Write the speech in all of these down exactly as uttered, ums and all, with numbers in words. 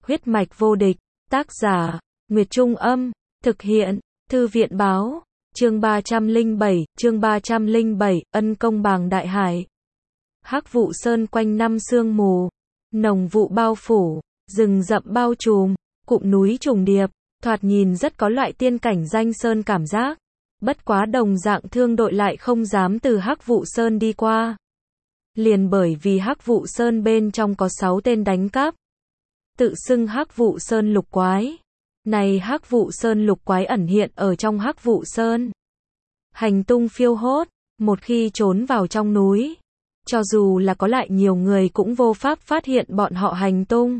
Huyết mạch vô địch, tác giả, Nguyệt Trung Âm, thực hiện, Thư viện Báo, chương ba trăm lẻ bảy, chương ba trăm lẻ bảy, ân công Bàng Đại Hải. Hắc vụ sơn quanh năm sương mù, nồng vụ bao phủ, rừng rậm bao trùm, cụm núi trùng điệp, thoạt nhìn rất có loại tiên cảnh danh sơn cảm giác. Bất quá đồng dạng thương đội lại không dám từ Hắc vụ sơn đi qua. Liền bởi vì Hắc vụ sơn bên trong có sáu tên đánh cắp. Tự xưng Hắc vụ sơn lục quái. Này Hắc vụ sơn lục quái ẩn hiện ở trong Hắc vụ sơn. Hành tung phiêu hốt, một khi trốn vào trong núi. Cho dù là có lại nhiều người cũng vô pháp phát hiện bọn họ hành tung.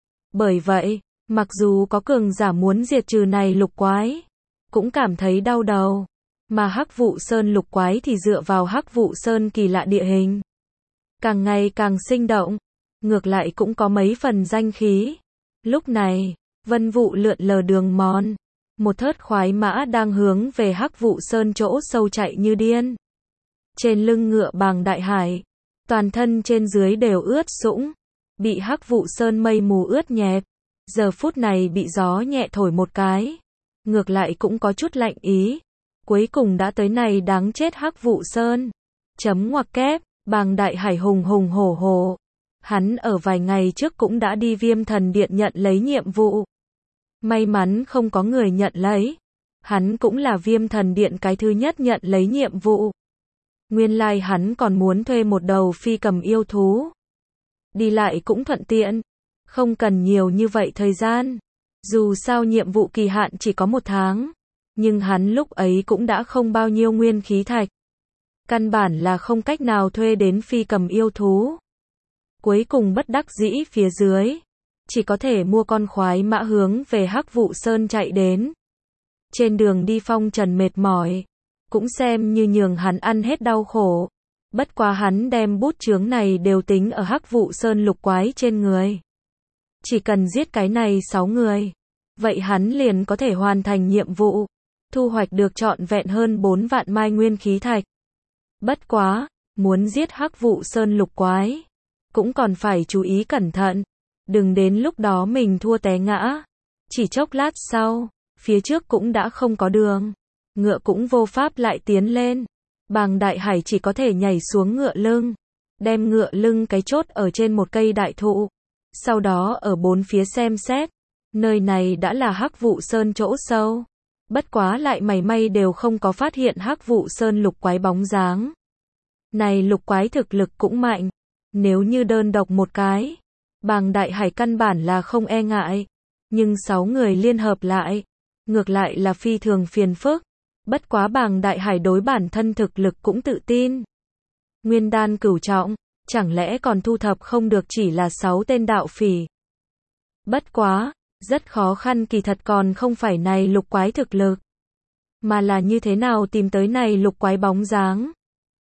Bởi vậy, mặc dù có cường giả muốn diệt trừ này lục quái, cũng cảm thấy đau đầu. Mà Hắc vụ sơn lục quái thì dựa vào Hắc vụ sơn kỳ lạ địa hình. Càng ngày càng sinh động, ngược lại cũng có mấy phần danh khí. Lúc này, vân vụ lượn lờ đường mòn. Một thớt khoái mã đang hướng về Hắc vụ sơn chỗ sâu chạy như điên. Trên lưng ngựa Bàng Đại Hải, toàn thân trên dưới đều ướt sũng, bị Hắc vụ sơn mây mù ướt nhẹp. Giờ phút này bị gió nhẹ thổi một cái, ngược lại cũng có chút lạnh ý. Cuối cùng đã tới này đáng chết Hắc vụ sơn. Chấm ngoặc kép, Bàng Đại Hải hùng hùng hổ hổ. Hắn ở vài ngày trước cũng đã đi Viêm Thần Điện nhận lấy nhiệm vụ. May mắn không có người nhận lấy. Hắn cũng là Viêm Thần Điện cái thứ nhất nhận lấy nhiệm vụ. Nguyên lai hắn còn muốn thuê một đầu phi cầm yêu thú. Đi lại cũng thuận tiện. Không cần nhiều như vậy thời gian. Dù sao nhiệm vụ kỳ hạn chỉ có một tháng. Nhưng hắn lúc ấy cũng đã không bao nhiêu nguyên khí thạch. Căn bản là không cách nào thuê đến phi cầm yêu thú. Cuối cùng bất đắc dĩ phía dưới. Chỉ có thể mua con khoái mã hướng về Hắc vụ sơn chạy đến. Trên đường đi phong trần mệt mỏi. Cũng xem như nhường hắn ăn hết đau khổ. Bất quá hắn đem bút chướng này đều tính ở Hắc vụ sơn lục quái trên người. Chỉ cần giết cái này sáu người. Vậy hắn liền có thể hoàn thành nhiệm vụ. Thu hoạch được trọn vẹn hơn bốn vạn mai nguyên khí thạch. Bất quá, muốn giết Hắc vụ sơn lục quái. Cũng còn phải chú ý cẩn thận. Đừng đến lúc đó mình thua té ngã. Chỉ chốc lát sau, phía trước cũng đã không có đường. Ngựa cũng vô pháp lại tiến lên. Bàng Đại Hải chỉ có thể nhảy xuống ngựa lưng. Đem ngựa lưng cái chốt ở trên một cây đại thụ. Sau đó ở bốn phía xem xét. Nơi này đã là Hắc vụ sơn chỗ sâu. Bất quá lại mảy may đều không có phát hiện Hắc vụ sơn lục quái bóng dáng. Này lục quái thực lực cũng mạnh. Nếu như đơn độc một cái, Bàng Đại Hải căn bản là không e ngại. Nhưng sáu người liên hợp lại, ngược lại là phi thường phiền phức. Bất quá Bàng Đại Hải đối bản thân thực lực cũng tự tin. Nguyên đan cửu trọng, chẳng lẽ còn thu thập không được chỉ là sáu tên đạo phỉ. Bất quá, rất khó khăn kỳ thật còn không phải này lục quái thực lực. Mà là như thế nào tìm tới này lục quái bóng dáng.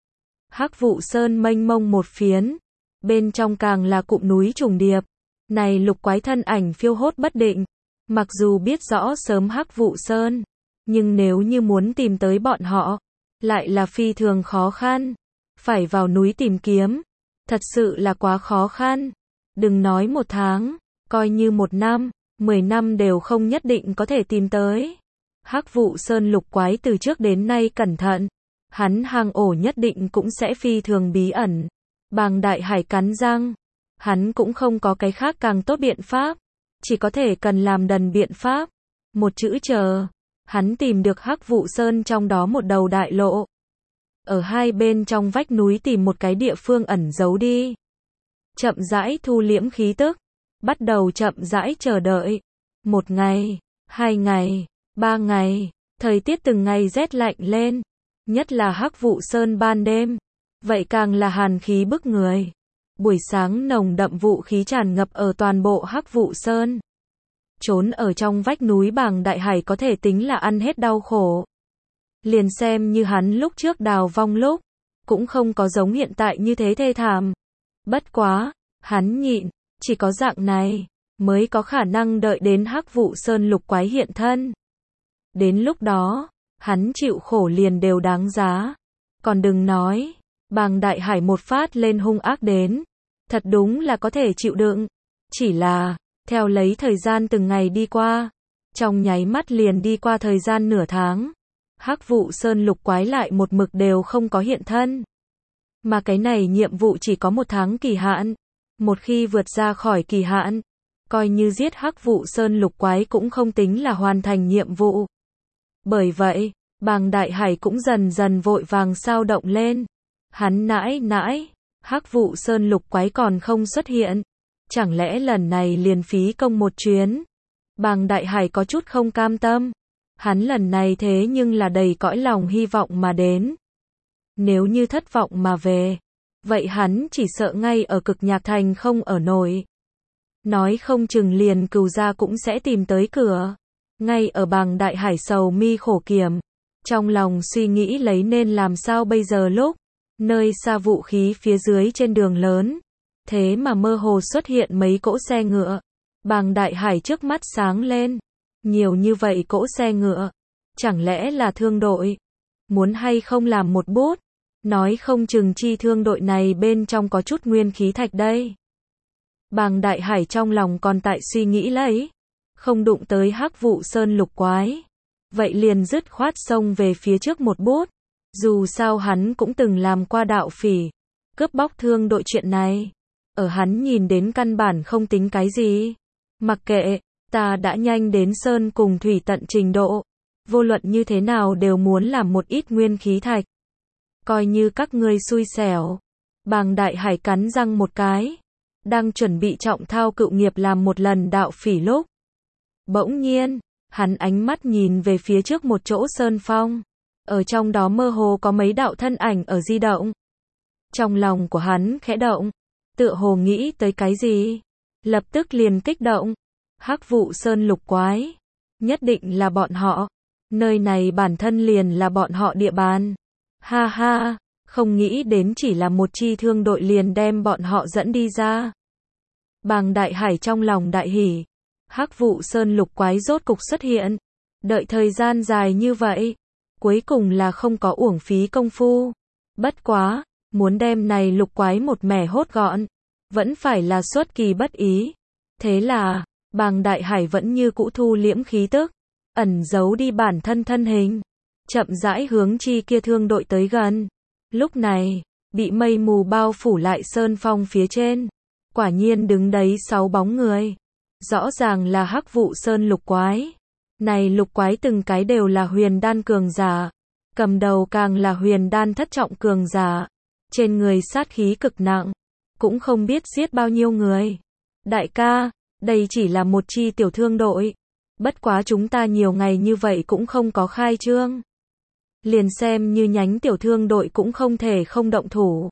Hắc vụ sơn mênh mông một phiến. Bên trong càng là cụm núi trùng điệp. Này lục quái thân ảnh phiêu hốt bất định. Mặc dù biết rõ sớm Hắc vụ sơn. Nhưng nếu như muốn tìm tới bọn họ. Lại là phi thường khó khăn. Phải vào núi tìm kiếm. Thật sự là quá khó khăn. Đừng nói một tháng. Coi như một năm. Mười năm đều không nhất định có thể tìm tới. Hắc vụ sơn lục quái từ trước đến nay cẩn thận. Hắn hang ổ nhất định cũng sẽ phi thường bí ẩn. Bàng Đại Hải cắn răng. Hắn cũng không có cái khác càng tốt biện pháp. Chỉ có thể cần làm đần biện pháp. Một chữ chờ. Hắn tìm được Hắc vụ sơn trong đó một đầu đại lộ. Ở hai bên trong vách núi tìm một cái địa phương ẩn giấu đi. Chậm rãi thu liễm khí tức. Bắt đầu chậm rãi chờ đợi. Một ngày, hai ngày, ba ngày. Thời tiết từng ngày rét lạnh lên. Nhất là Hắc vụ sơn ban đêm. Vậy càng là hàn khí bức người. Buổi sáng nồng đậm vụ khí tràn ngập ở toàn bộ Hắc vụ sơn. Trốn ở trong vách núi Bàng Đại Hải có thể tính là ăn hết đau khổ. Liền xem như hắn lúc trước đào vong lúc. Cũng không có giống hiện tại như thế thê thảm. Bất quá, hắn nhịn. Chỉ có dạng này, mới có khả năng đợi đến Hắc vụ sơn lục quái hiện thân. Đến lúc đó, hắn chịu khổ liền đều đáng giá. Còn đừng nói, Bàng Đại Hải một phát lên hung ác đến. Thật đúng là có thể chịu đựng. Chỉ là, Theo lấy thời gian từng ngày đi qua, trong nháy mắt liền đi qua thời gian nửa tháng. Hắc vụ sơn lục quái lại một mực đều không có hiện thân. Mà cái này nhiệm vụ chỉ có một tháng kỳ hạn. Một khi vượt ra khỏi kỳ hạn, coi như giết hắc vụ sơn lục quái cũng không tính là hoàn thành nhiệm vụ. Bởi vậy, Bàng Đại Hải cũng dần dần vội vàng sao động lên. Hắn nãi nãi, hắc vụ sơn lục quái còn không xuất hiện. Chẳng lẽ lần này liền phí công một chuyến? Bàng Đại Hải có chút không cam tâm. Hắn lần này thế nhưng là đầy cõi lòng hy vọng mà đến. Nếu như thất vọng mà về, vậy hắn chỉ sợ ngay ở Cực Nhạc Thành không ở nổi. Nói không chừng liền Cừu gia cũng sẽ tìm tới cửa. Ngay ở Bàng Đại Hải sầu mi khổ kiểm, trong lòng suy nghĩ lấy nên làm sao bây giờ lúc nơi xa vũ khí phía dưới trên đường lớn, thế mà mơ hồ xuất hiện mấy cỗ xe ngựa. Bàng Đại Hải trước mắt sáng lên, nhiều như vậy cỗ xe ngựa, chẳng lẽ là thương đội? Muốn hay không làm một bút, nói không chừng chi thương đội này bên trong có chút nguyên khí thạch đây. Bàng Đại Hải trong lòng còn tại suy nghĩ lấy, không đụng tới hắc vụ sơn lục quái, vậy liền dứt khoát xông về phía trước một bút. Dù sao hắn cũng từng làm qua đạo phỉ, cướp bóc thương đội chuyện này, ở hắn nhìn đến căn bản không tính cái gì. Mặc kệ, ta đã nhanh đến sơn cùng thủy tận trình độ, vô luận như thế nào đều muốn làm một ít nguyên khí thạch. Coi như các ngươi xui xẻo. Bàng Đại Hải cắn răng một cái, đang chuẩn bị trọng thao cựu nghiệp làm một lần đạo phỉ lúc. Bỗng nhiên, hắn ánh mắt nhìn về phía trước một chỗ sơn phong. Ở trong đó mơ hồ có mấy đạo thân ảnh ở di động. Trong lòng của hắn khẽ động, tựa hồ nghĩ tới cái gì, lập tức liền kích động. Hắc vụ sơn lục quái, nhất định là bọn họ. Nơi này bản thân liền là bọn họ địa bàn. Ha ha, không nghĩ đến chỉ là một chi thương đội liền đem bọn họ dẫn đi ra. Bàng Đại Hải trong lòng đại hỉ. Hắc vụ sơn lục quái rốt cục xuất hiện. Đợi thời gian dài như vậy, cuối cùng là không có uổng phí công phu. Bất quá, muốn đem này lục quái một mẻ hốt gọn, vẫn phải là xuất kỳ bất ý. Thế là, Bàng Đại Hải vẫn như cũ thu liễm khí tức, ẩn giấu đi bản thân thân hình, chậm rãi hướng chi kia thương đội tới gần. Lúc này, bị mây mù bao phủ lại sơn phong phía trên, quả nhiên đứng đấy sáu bóng người. Rõ ràng là hắc vụ sơn lục quái. Này lục quái từng cái đều là huyền đan cường giả, cầm đầu càng là huyền đan thất trọng cường giả, trên người sát khí cực nặng, cũng không biết giết bao nhiêu người. Đại ca, đây chỉ là một chi tiểu thương đội, bất quá chúng ta nhiều ngày như vậy cũng không có khai trương, liền xem như nhánh tiểu thương đội cũng không thể không động thủ.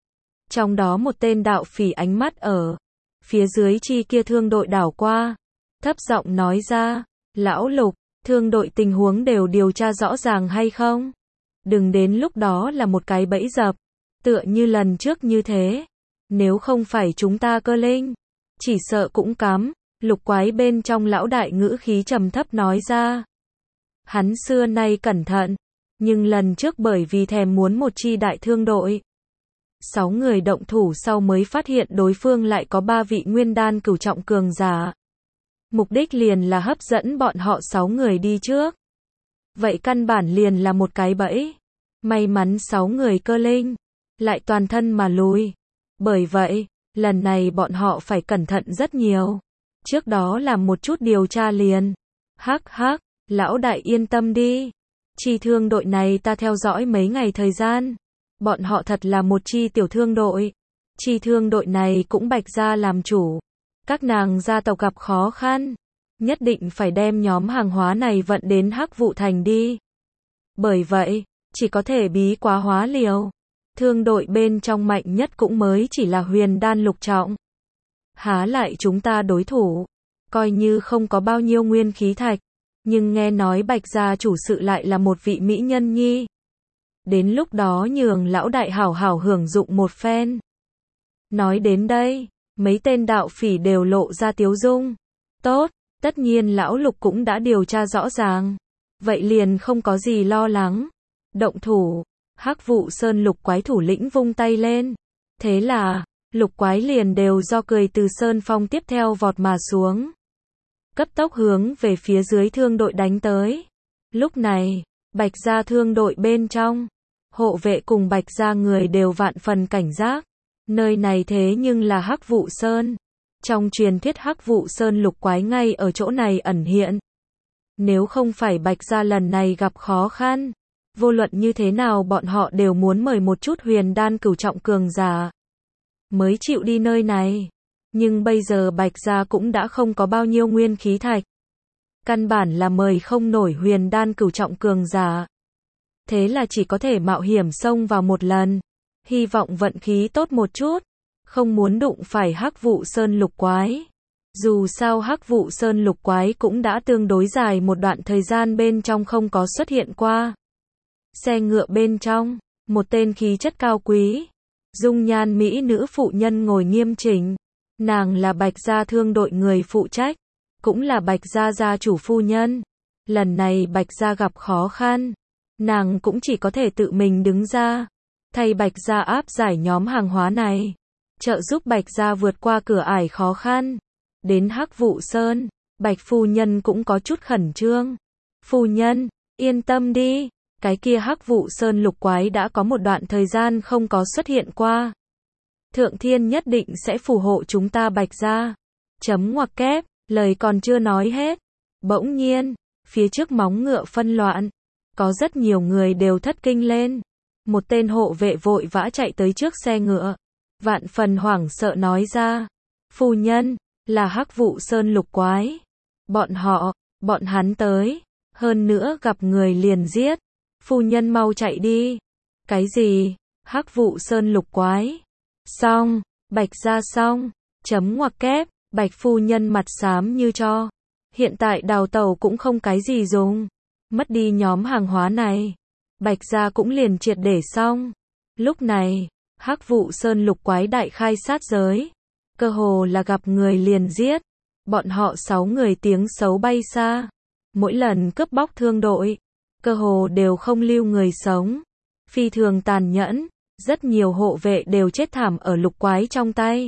Trong đó một tên đạo phỉ ánh mắt ở phía dưới chi kia thương đội đảo qua, thấp giọng nói ra, lão Lục, thương đội tình huống đều điều tra rõ ràng hay không? Đừng đến lúc đó là một cái bẫy dập, tựa như lần trước như thế. Nếu không phải chúng ta cơ linh, chỉ sợ cũng cắm. Lục quái bên trong lão đại ngữ khí trầm thấp nói ra. Hắn xưa nay cẩn thận, nhưng lần trước bởi vì thèm muốn một chi đại thương đội, sáu người động thủ sau mới phát hiện đối phương lại có ba vị nguyên đan cửu trọng cường giả. Mục đích liền là hấp dẫn bọn họ sáu người đi trước. Vậy căn bản liền là một cái bẫy. May mắn sáu người cơ linh, lại toàn thân mà lùi. Bởi vậy, lần này bọn họ phải cẩn thận rất nhiều. Trước đó làm một chút điều tra liền. Hắc hắc, lão đại yên tâm đi. Chi thương đội này ta theo dõi mấy ngày thời gian. Bọn họ thật là một chi tiểu thương đội. Chi thương đội này cũng bạch gia làm chủ. Các nàng gia tộc gặp khó khăn, nhất định phải đem nhóm hàng hóa này vận đến Hắc Vụ Thành đi. Bởi vậy, chỉ có thể bí quá hóa liều. Thương đội bên trong mạnh nhất cũng mới chỉ là huyền đan lục trọng. Há lại chúng ta đối thủ, coi như không có bao nhiêu nguyên khí thạch, nhưng nghe nói bạch gia chủ sự lại là một vị mỹ nhân nhi. Đến lúc đó nhường lão đại hảo hảo hưởng dụng một phen. Nói đến đây, mấy tên đạo phỉ đều lộ ra tiếu dung. Tốt, tất nhiên lão Lục cũng đã điều tra rõ ràng. Vậy liền không có gì lo lắng. Động thủ, Hắc vụ sơn lục quái thủ lĩnh vung tay lên. Thế là, lục quái liền đều do cười từ sơn phong tiếp theo vọt mà xuống. Cấp tốc hướng về phía dưới thương đội đánh tới. Lúc này, Bạch gia thương đội bên trong, hộ vệ cùng Bạch gia người đều vạn phần cảnh giác. Nơi này thế nhưng là Hắc Vụ Sơn. Trong truyền thuyết Hắc Vụ Sơn lục quái ngay ở chỗ này ẩn hiện. Nếu không phải Bạch gia lần này gặp khó khăn, vô luận như thế nào bọn họ đều muốn mời một chút huyền đan cửu trọng cường giả mới chịu đi nơi này. Nhưng bây giờ Bạch gia cũng đã không có bao nhiêu nguyên khí thạch. Căn bản là mời không nổi huyền đan cửu trọng cường giả. Thế là chỉ có thể mạo hiểm xông vào một lần. Hy vọng vận khí tốt một chút. Không muốn đụng phải Hắc Vụ Sơn lục quái. Dù sao Hắc Vụ Sơn lục quái cũng đã tương đối dài một đoạn thời gian bên trong không có xuất hiện qua. Xe ngựa bên trong, một tên khí chất cao quý, dung nhan mỹ nữ phụ nhân ngồi nghiêm chỉnh. Nàng là Bạch gia thương đội người phụ trách, cũng là Bạch gia gia chủ phu nhân. Lần này Bạch gia gặp khó khăn, nàng cũng chỉ có thể tự mình đứng ra, thay Bạch gia áp giải nhóm hàng hóa này, trợ giúp Bạch gia vượt qua cửa ải khó khăn. Đến Hắc Vụ Sơn, Bạch phu nhân cũng có chút khẩn trương. Phu nhân, yên tâm đi, cái kia Hắc Vụ Sơn lục quái đã có một đoạn thời gian không có xuất hiện qua. Thượng Thiên nhất định sẽ phù hộ chúng ta Bạch gia. Chấm ngoặc kép, lời còn chưa nói hết. Bỗng nhiên, phía trước móng ngựa phân loạn, có rất nhiều người đều thất kinh lên. Một tên hộ vệ vội vã chạy tới trước xe ngựa, vạn phần hoảng sợ nói ra: "Phu nhân, là Hắc Vụ Sơn lục quái. Bọn họ, bọn hắn tới, hơn nữa gặp người liền giết. Phu nhân mau chạy đi." "Cái gì? Hắc Vụ Sơn lục quái?" Xong, Bạch gia xong, chấm ngoặc kép, Bạch phu nhân mặt xám như tro. Hiện tại đào tẩu cũng không cái gì dùng. Mất đi nhóm hàng hóa này, Bạch gia cũng liền triệt để xong. Lúc này, Hắc Vụ Sơn lục quái đại khai sát giới. Cơ hồ là gặp người liền giết. Bọn họ sáu người tiếng xấu bay xa. Mỗi lần cướp bóc thương đội, cơ hồ đều không lưu người sống. Phi thường tàn nhẫn. Rất nhiều hộ vệ đều chết thảm ở lục quái trong tay.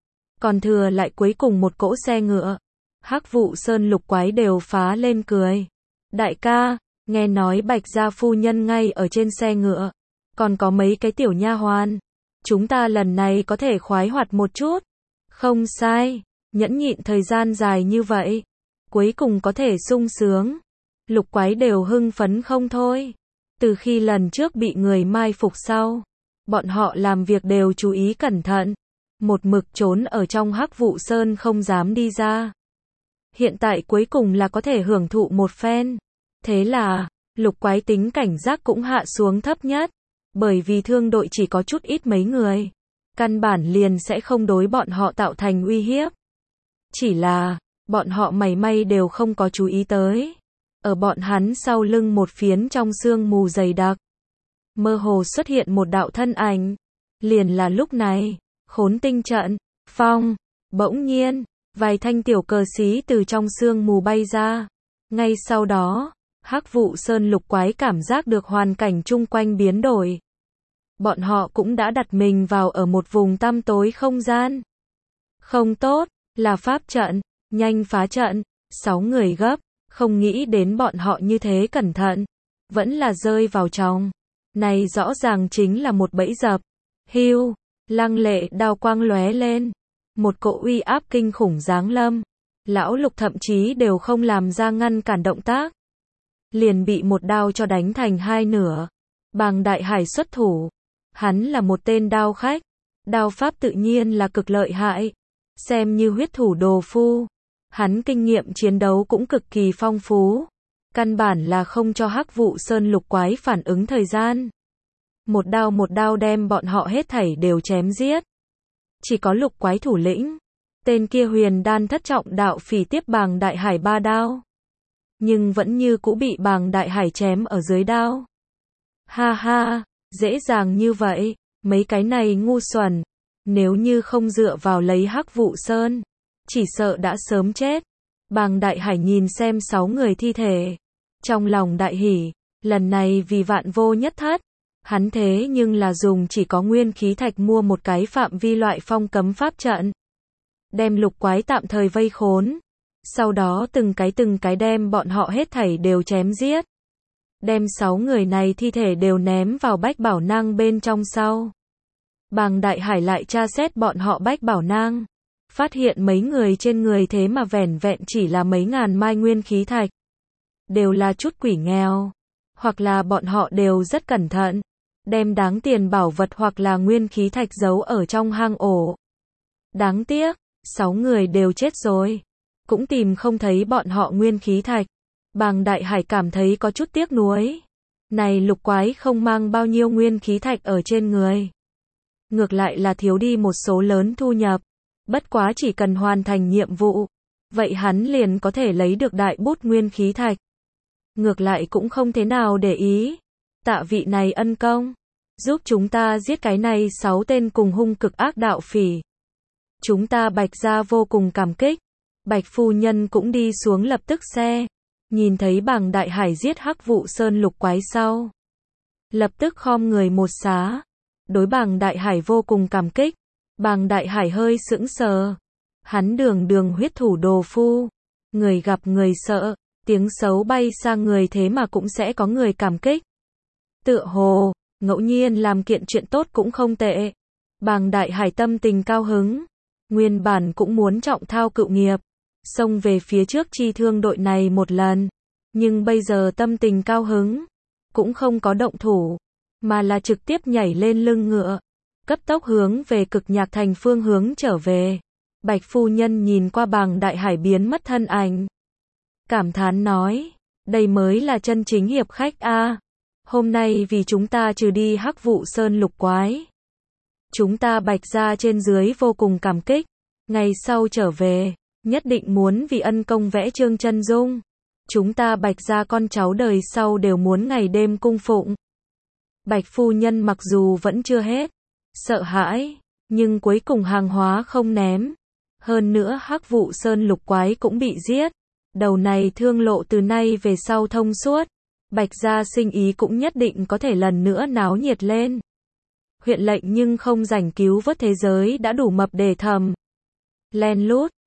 Còn thừa lại cuối cùng một cỗ xe ngựa. Hắc Vụ Sơn lục quái đều phá lên cười. Đại ca, nghe nói Bạch gia phu nhân ngay ở trên xe ngựa. Còn có mấy cái tiểu nha hoàn. Chúng ta lần này có thể khoái hoạt một chút. Không sai, nhẫn nhịn thời gian dài như vậy. Cuối cùng có thể sung sướng. Lục quái đều hưng phấn không thôi. Từ khi lần trước bị người mai phục sau, bọn họ làm việc đều chú ý cẩn thận. Một mực trốn ở trong Hắc Vụ Sơn không dám đi ra. Hiện tại cuối cùng là có thể hưởng thụ một phen. Thế là, lục quái tính cảnh giác cũng hạ xuống thấp nhất. Bởi vì thương đội chỉ có chút ít mấy người. Căn bản liền sẽ không đối bọn họ tạo thành uy hiếp. Chỉ là, bọn họ mảy may đều không có chú ý tới. Ở bọn hắn sau lưng một phiến trong sương mù dày đặc, mơ hồ xuất hiện một đạo thân ảnh. Liền là lúc này, Khốn Tinh trận, phong, bỗng nhiên, vài thanh tiểu cờ xí từ trong sương mù bay ra. Ngay sau đó, Hắc Vụ Sơn lục quái cảm giác được hoàn cảnh chung quanh biến đổi. Bọn họ cũng đã đặt mình vào ở một vùng tăm tối không gian. Không tốt, là pháp trận, nhanh phá trận. Sáu người gấp, không nghĩ đến bọn họ như thế cẩn thận, vẫn là rơi vào trong. Này rõ ràng chính là một bẫy dập. Hưu, lăng lệ đao quang lóe lên. Một cỗ uy áp kinh khủng giáng lâm. Lão Lục thậm chí đều không làm ra ngăn cản động tác. Liền bị một đao cho đánh thành hai nửa. Bàng Đại Hải xuất thủ. Hắn là một tên đao khách. Đao pháp tự nhiên là cực lợi hại. Xem như huyết thủ đồ phu. Hắn kinh nghiệm chiến đấu cũng cực kỳ phong phú. Căn bản là không cho Hắc Vụ Sơn lục quái phản ứng thời gian. Một đao một đao đem bọn họ hết thảy đều chém giết. Chỉ có lục quái thủ lĩnh. Tên kia huyền đan thất trọng đạo phỉ tiếp Bàng Đại Hải ba đao. Nhưng vẫn như cũ bị Bàng Đại Hải chém ở dưới đao. Ha ha, dễ dàng như vậy, mấy cái này ngu xuẩn. Nếu như không dựa vào lấy Hắc Vụ Sơn, chỉ sợ đã sớm chết. Bàng Đại Hải nhìn xem sáu người thi thể. Trong lòng đại hỉ, lần này vì vạn vô nhất thất. Hắn thế nhưng là dùng chỉ có nguyên khí thạch mua một cái phạm vi loại phong cấm pháp trận. Đem lục quái tạm thời vây khốn. Sau đó từng cái từng cái đem bọn họ hết thảy đều chém giết. Đem sáu người này thi thể đều ném vào bách bảo nang bên trong sau. Bàng Đại Hải lại tra xét bọn họ bách bảo nang. Phát hiện mấy người trên người thế mà vẻn vẹn chỉ là mấy ngàn mai nguyên khí thạch. Đều là chút quỷ nghèo. Hoặc là bọn họ đều rất cẩn thận. Đem đáng tiền bảo vật hoặc là nguyên khí thạch giấu ở trong hang ổ. Đáng tiếc, sáu người đều chết rồi. Cũng tìm không thấy bọn họ nguyên khí thạch. Bàng Đại Hải cảm thấy có chút tiếc nuối. Này lục quái không mang bao nhiêu nguyên khí thạch ở trên người. Ngược lại là thiếu đi một số lớn thu nhập. Bất quá chỉ cần hoàn thành nhiệm vụ. Vậy hắn liền có thể lấy được đại bút nguyên khí thạch. Ngược lại cũng không thế nào để ý. Tạ vị này ân công. Giúp chúng ta giết cái này sáu tên cùng hung cực ác đạo phỉ. Chúng ta Bạch gia vô cùng cảm kích. Bạch phu nhân cũng đi xuống lập tức xe. Nhìn thấy Bàng Đại Hải giết Hắc Vụ Sơn lục quái sau. Lập tức khom người một xá. Đối Bàng Đại Hải vô cùng cảm kích. Bàng Đại Hải hơi sững sờ. Hắn đường đường huyết thủ đồ phu. Người gặp người sợ. Tiếng xấu bay xa người thế mà cũng sẽ có người cảm kích. Tựa hồ, ngẫu nhiên làm kiện chuyện tốt cũng không tệ. Bàng Đại Hải tâm tình cao hứng. Nguyên bản cũng muốn trọng thao cựu nghiệp. Xông về phía trước chi thương đội này một lần. Nhưng bây giờ tâm tình cao hứng. Cũng không có động thủ. Mà là trực tiếp nhảy lên lưng ngựa. Cấp tốc hướng về Cực Nhạc Thành phương hướng trở về. Bạch phu nhân nhìn qua Bàng Đại Hải biến mất thân ảnh. Cảm thán nói. Đây mới là chân chính hiệp khách a. Hôm nay vì chúng ta trừ đi Hắc Vụ Sơn lục quái. Chúng ta Bạch gia trên dưới vô cùng cảm kích. Ngày sau trở về. Nhất định muốn vì ân công vẽ trương chân dung. Chúng ta Bạch gia con cháu đời sau đều muốn ngày đêm cung phụng. Bạch phu nhân mặc dù vẫn chưa hết. Sợ hãi. Nhưng cuối cùng hàng hóa không ném. Hơn nữa Hắc Vụ Sơn lục quái cũng bị giết. Đầu này thương lộ từ nay về sau thông suốt. Bạch gia sinh ý cũng nhất định có thể lần nữa náo nhiệt lên. Huyện lệnh nhưng không rảnh cứu vớt thế giới đã đủ mập để thầm. Len lút.